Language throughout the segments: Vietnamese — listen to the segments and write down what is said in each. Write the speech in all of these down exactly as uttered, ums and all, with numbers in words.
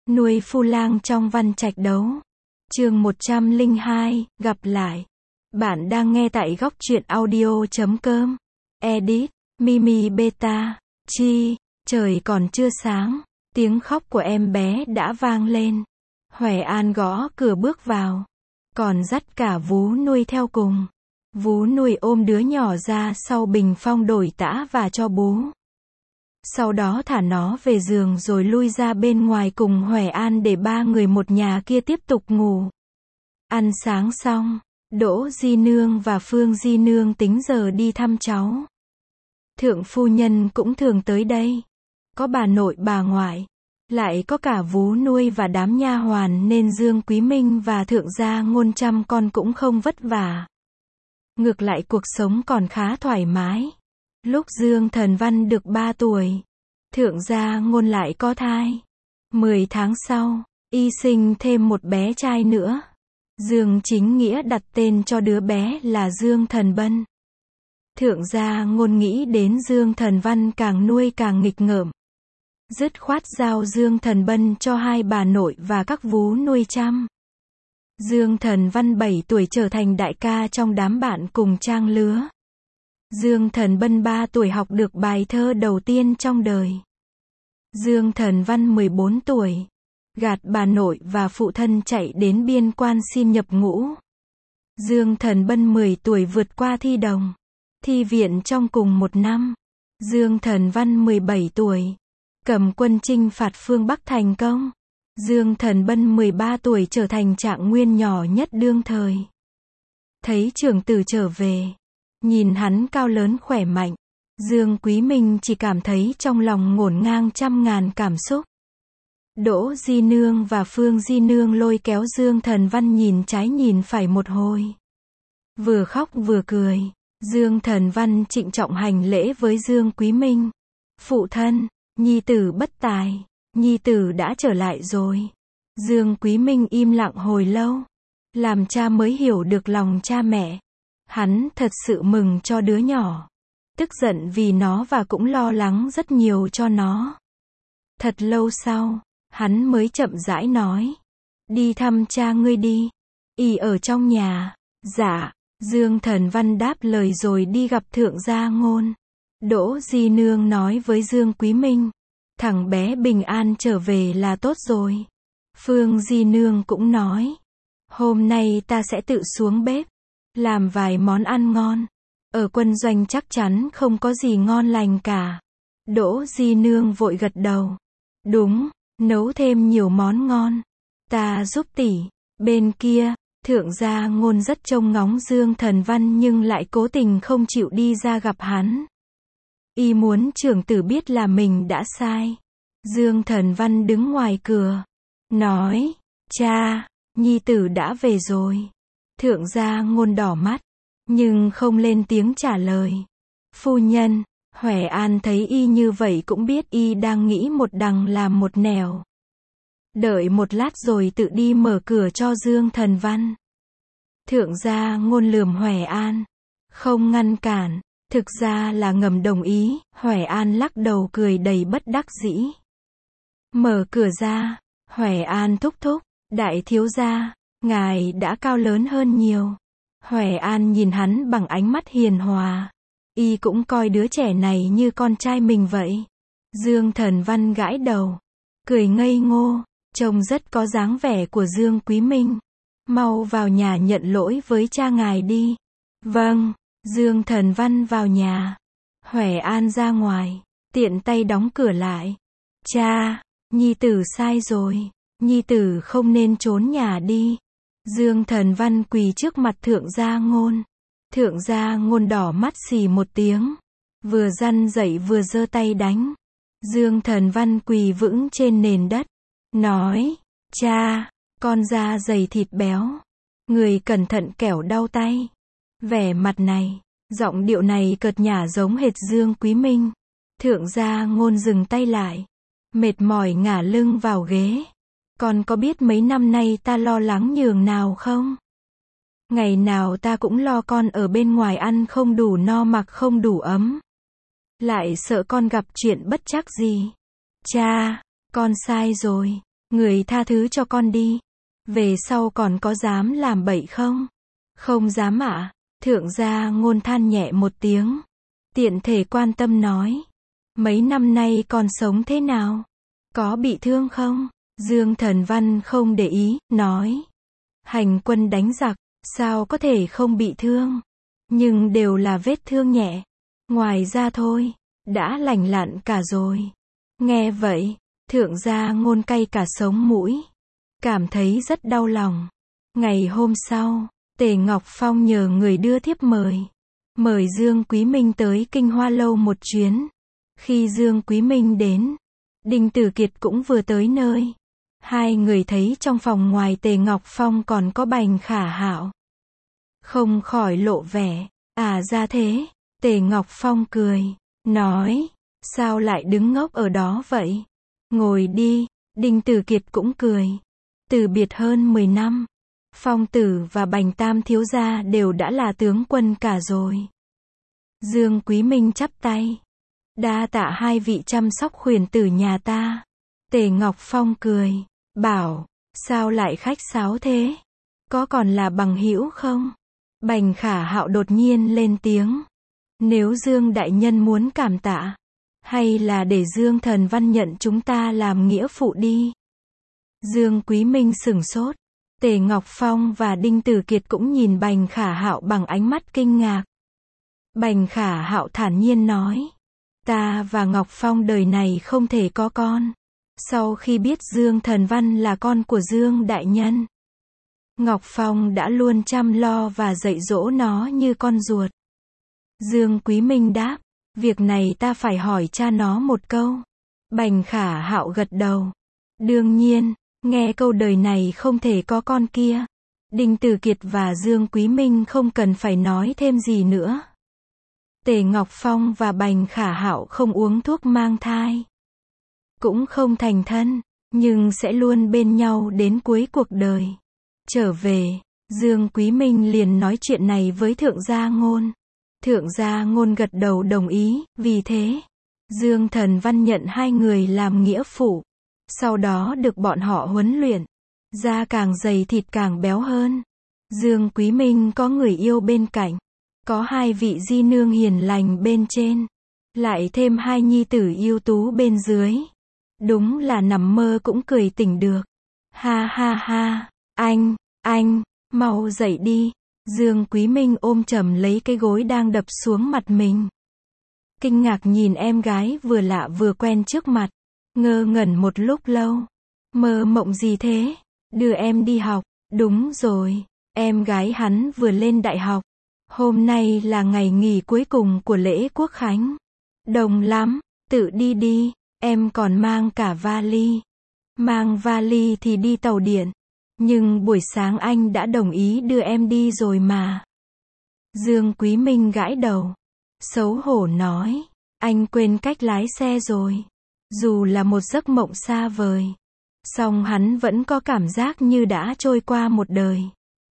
Nuôi phu lang trong văn trạch đấu. Chương một trăm lẻ hai, gặp lại. Bạn đang nghe tại góc truyện audio chấm com. Edit, Mimi Beta, Chi, trời còn chưa sáng, tiếng khóc của em bé đã vang lên. Hoè An gõ cửa bước vào, còn dắt cả vú nuôi theo cùng. Vú nuôi ôm đứa nhỏ ra sau bình phong đổi tã và cho bú. Sau đó thả nó về giường rồi lui ra bên ngoài cùng Hoè An để ba người một nhà kia tiếp tục ngủ. Ăn sáng xong, Đỗ Di Nương và Phương Di Nương tính giờ đi thăm cháu. Thượng phu nhân cũng thường tới đây. Có bà nội bà ngoại, lại có cả vú nuôi và đám nha hoàn nên Dương Quý Minh và Thượng Gia Ngôn chăm con cũng không vất vả. Ngược lại cuộc sống còn khá thoải mái. Lúc Dương Thần Văn được ba tuổi, Thượng Gia Ngôn lại có thai. Mười tháng sau, y sinh thêm một bé trai nữa. Dương Chính Nghĩa đặt tên cho đứa bé là Dương Thần Bân. Thượng Gia Ngôn nghĩ đến Dương Thần Văn càng nuôi càng nghịch ngợm. Dứt khoát giao Dương Thần Bân cho hai bà nội và các vú nuôi chăm. Dương Thần Văn bảy tuổi trở thành đại ca trong đám bạn cùng trang lứa. Dương Thần Bân ba tuổi học được bài thơ đầu tiên trong đời. Dương Thần Văn mười bốn tuổi, gạt bà nội và phụ thân chạy đến biên quan xin nhập ngũ. Dương Thần Bân mười tuổi vượt qua thi đồng, thi viện trong cùng một năm. Dương Thần Văn mười bảy tuổi, cầm quân chinh phạt phương Bắc thành công. Dương Thần Bân mười ba tuổi trở thành trạng nguyên nhỏ nhất đương thời. Thấy trưởng tử trở về, nhìn hắn cao lớn khỏe mạnh, Dương Quý Minh chỉ cảm thấy trong lòng ngổn ngang trăm ngàn cảm xúc. Đỗ Di Nương và Phương Di Nương lôi kéo Dương Thần Văn nhìn trái nhìn phải một hồi. Vừa khóc vừa cười, Dương Thần Văn trịnh trọng hành lễ với Dương Quý Minh. Phụ thân, nhi tử bất tài, nhi tử đã trở lại rồi. Dương Quý Minh im lặng hồi lâu. Làm cha mới hiểu được lòng cha mẹ. Hắn thật sự mừng cho đứa nhỏ. Tức giận vì nó và cũng lo lắng rất nhiều cho nó. Thật lâu sau, hắn mới chậm rãi nói. Đi thăm cha ngươi đi. Y ở trong nhà. Dạ. Dương Thần Văn đáp lời rồi đi gặp Thượng Gia Ngôn. Đỗ Di Nương nói với Dương Quý Minh. Thằng bé bình an trở về là tốt rồi. Phương Di Nương cũng nói. Hôm nay ta sẽ tự xuống bếp, làm vài món ăn ngon. Ở quân doanh chắc chắn không có gì ngon lành cả. Đỗ Di Nương vội gật đầu. Đúng, nấu thêm nhiều món ngon. Ta giúp tỷ. Bên kia, Thượng Gia Ngôn rất trông ngóng Dương Thần Văn nhưng lại cố tình không chịu đi ra gặp hắn. Y muốn trưởng tử biết là mình đã sai. Dương Thần Văn đứng ngoài cửa, nói, cha, nhi tử đã về rồi. Thượng Gia Ngôn đỏ mắt, nhưng không lên tiếng trả lời. Phu nhân, Hoè An thấy y như vậy cũng biết y đang nghĩ một đằng làm một nẻo. Đợi một lát rồi tự đi mở cửa cho Dương Thần Văn. Thượng Gia Ngôn lườm Hoè An, không ngăn cản, thực ra là ngầm đồng ý. Hoè An lắc đầu cười đầy bất đắc dĩ. Mở cửa ra, Hoè An thúc thúc, đại thiếu gia, ngài đã cao lớn hơn nhiều. Hoè An nhìn hắn bằng ánh mắt hiền hòa. Y cũng coi đứa trẻ này như con trai mình vậy. Dương Thần Văn gãi đầu, cười ngây ngô, trông rất có dáng vẻ của Dương Quý Minh. Mau vào nhà nhận lỗi với cha ngài đi. Vâng. Dương Thần Văn vào nhà. Hoè An ra ngoài, tiện tay đóng cửa lại. Cha, nhi tử sai rồi. Nhi tử không nên trốn nhà đi. Dương Thần Văn quỳ trước mặt Thượng Gia Ngôn. Thượng Gia Ngôn đỏ mắt xì một tiếng, vừa răn dậy vừa giơ tay đánh. Dương Thần Văn quỳ vững trên nền đất, nói, cha, con da dày thịt béo, người cẩn thận kẻo đau tay. Vẻ mặt này, giọng điệu này cợt nhả giống hệt Dương Quý Minh. Thượng Gia Ngôn dừng tay lại, mệt mỏi ngả lưng vào ghế. Con có biết mấy năm nay ta lo lắng nhường nào không? Ngày nào ta cũng lo con ở bên ngoài ăn không đủ no mặc không đủ ấm. Lại sợ con gặp chuyện bất trắc gì. Cha, con sai rồi. Người tha thứ cho con đi. Về sau còn có dám làm bậy không? Không dám ạ. Thượng gia Ngôn than nhẹ một tiếng. Tiện thể quan tâm nói. Mấy năm nay con sống thế nào? Có bị thương không? Dương Thần Văn không để ý, nói. Hành quân đánh giặc, sao có thể không bị thương? Nhưng đều là vết thương nhẹ. Ngoài ra thôi, đã lành lặn cả rồi. Nghe vậy, thượng gia Ngôn cay cả sống mũi. Cảm thấy rất đau lòng. Ngày hôm sau, Tề Ngọc Phong nhờ người đưa thiếp mời. Mời Dương Quý Minh tới Kinh Hoa Lâu một chuyến. Khi Dương Quý Minh đến, Đinh Tử Kiệt cũng vừa tới nơi. Hai người thấy trong phòng ngoài Tề Ngọc Phong còn có Bành Khả Hạo. Không khỏi lộ vẻ, à ra thế. Tề Ngọc Phong cười, nói, sao lại đứng ngốc ở đó vậy? Ngồi đi. Đinh Tử Kiệt cũng cười. Từ biệt hơn mười năm, Phong Tử và Bành Tam thiếu gia đều đã là tướng quân cả rồi. Dương Quý Minh chắp tay. Đa tạ hai vị chăm sóc khuyển tử nhà ta. Tề Ngọc Phong cười, bảo, sao lại khách sáo thế? Có còn là bằng hữu không? Bành Khả Hạo đột nhiên lên tiếng. Nếu Dương đại nhân muốn cảm tạ, hay là để Dương Thần Văn nhận chúng ta làm nghĩa phụ đi. Dương Quý Minh sửng sốt. Tề Ngọc Phong và Đinh Tử Kiệt cũng nhìn Bành Khả Hạo bằng ánh mắt kinh ngạc. Bành Khả Hạo thản nhiên nói. Ta và Ngọc Phong đời này không thể có con. Sau khi biết Dương Thần Văn là con của Dương đại nhân, Ngọc Phong đã luôn chăm lo và dạy dỗ nó như con ruột. Dương Quý Minh đáp. Việc này ta phải hỏi cha nó một câu. Bành Khả Hạo gật đầu. Đương nhiên, nghe câu đời này không thể có con kia. Đinh Tử Kiệt và Dương Quý Minh không cần phải nói thêm gì nữa. Tề Ngọc Phong và Bành Khả Hạo không uống thuốc mang thai, cũng không thành thân, nhưng sẽ luôn bên nhau đến cuối cuộc đời. Trở về, Dương Quý Minh liền nói chuyện này với Thượng gia Ngôn. Thượng gia Ngôn gật đầu đồng ý, vì thế, Dương Thần Văn nhận hai người làm nghĩa phụ. Sau đó được bọn họ huấn luyện, da càng dày thịt càng béo hơn. Dương Quý Minh có người yêu bên cạnh, có hai vị di nương hiền lành bên trên, lại thêm hai nhi tử ưu tú bên dưới. Đúng là nằm mơ cũng cười tỉnh được. Ha ha ha, anh, anh, mau dậy đi. Dương Quý Minh ôm chầm lấy cái gối đang đập xuống mặt mình. Kinh ngạc nhìn em gái vừa lạ vừa quen trước mặt. Ngơ ngẩn một lúc lâu. Mơ mộng gì thế? Đưa em đi học. Đúng rồi, em gái hắn vừa lên đại học. Hôm nay là ngày nghỉ cuối cùng của lễ Quốc Khánh. Đồng lắm, tự đi đi, em còn mang cả vali. Mang vali thì đi tàu điện. Nhưng buổi sáng anh đã đồng ý đưa em đi rồi mà. Dương Quý Minh gãi đầu. Xấu hổ nói. Anh quên cách lái xe rồi. Dù là một giấc mộng xa vời, song hắn vẫn có cảm giác như đã trôi qua một đời.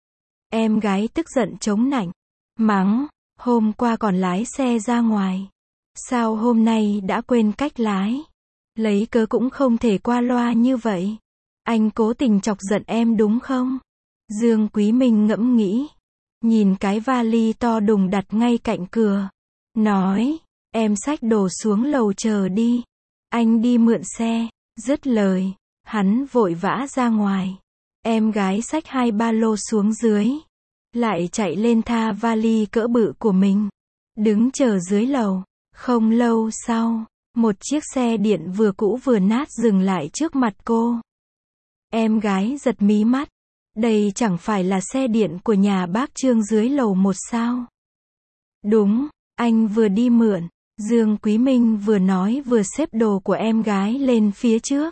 Em gái tức giận chống nạnh. Mắng. Hôm qua còn lái xe ra ngoài. Sao hôm nay đã quên cách lái? Lấy cớ cũng không thể qua loa như vậy. Anh cố tình chọc giận em đúng không? Dương Quý Minh ngẫm nghĩ. Nhìn cái vali to đùng đặt ngay cạnh cửa. Nói. Em xách đồ xuống lầu chờ đi. Anh đi mượn xe. Dứt lời, hắn vội vã ra ngoài. Em gái xách hai ba lô xuống dưới. Lại chạy lên tha vali cỡ bự của mình. Đứng chờ dưới lầu. Không lâu sau, một chiếc xe điện vừa cũ vừa nát dừng lại trước mặt cô. Em gái giật mí mắt. Đây chẳng phải là xe điện của nhà bác Trương dưới lầu một sao? Đúng, anh vừa đi mượn. Dương Quý Minh vừa nói vừa xếp đồ của em gái lên phía trước.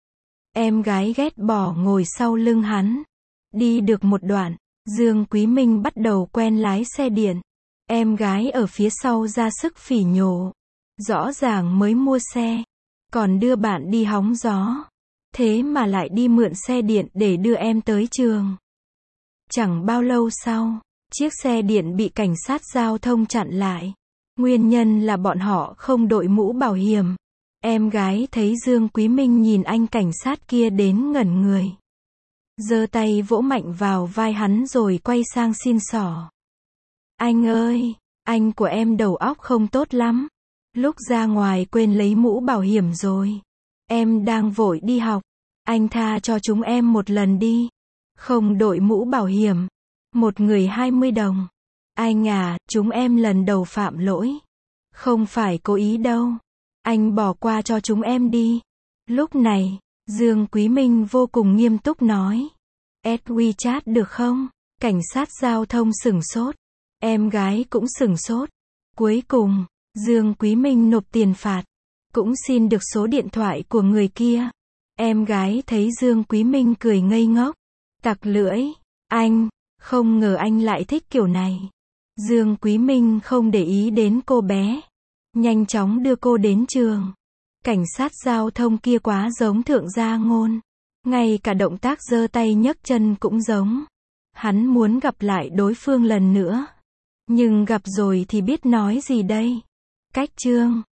Em gái ghét bỏ ngồi sau lưng hắn. Đi được một đoạn, Dương Quý Minh bắt đầu quen lái xe điện. Em gái ở phía sau ra sức phỉ nhổ. Rõ ràng mới mua xe, còn đưa bạn đi hóng gió. Thế mà lại đi mượn xe điện để đưa em tới trường. Chẳng bao lâu sau, chiếc xe điện bị cảnh sát giao thông chặn lại. Nguyên nhân là bọn họ không đội mũ bảo hiểm. Em gái thấy Dương Quý Minh nhìn anh cảnh sát kia đến ngẩn người. Giơ tay vỗ mạnh vào vai hắn rồi quay sang xin xỏ. Anh ơi, anh của em đầu óc không tốt lắm. Lúc ra ngoài quên lấy mũ bảo hiểm rồi. Em đang vội đi học. Anh tha cho chúng em một lần đi. Không đội mũ bảo hiểm. Một người hai mươi đồng. Anh à, chúng em lần đầu phạm lỗi. Không phải cố ý đâu. Anh bỏ qua cho chúng em đi. Lúc này, Dương Quý Minh vô cùng nghiêm túc nói. Add WeChat được không? Cảnh sát giao thông sửng sốt. Em gái cũng sửng sốt. Cuối cùng, Dương Quý Minh nộp tiền phạt. Cũng xin được số điện thoại của người kia. Em gái thấy Dương Quý Minh cười ngây ngốc. Tặc lưỡi. Anh, không ngờ anh lại thích kiểu này. Dương Quý Minh không để ý đến cô bé. Nhanh chóng đưa cô đến trường. Cảnh sát giao thông kia quá giống Thượng Gia Ngôn. Ngay cả động tác giơ tay nhấc chân cũng giống. Hắn muốn gặp lại đối phương lần nữa. Nhưng gặp rồi thì biết nói gì đây? Cách chương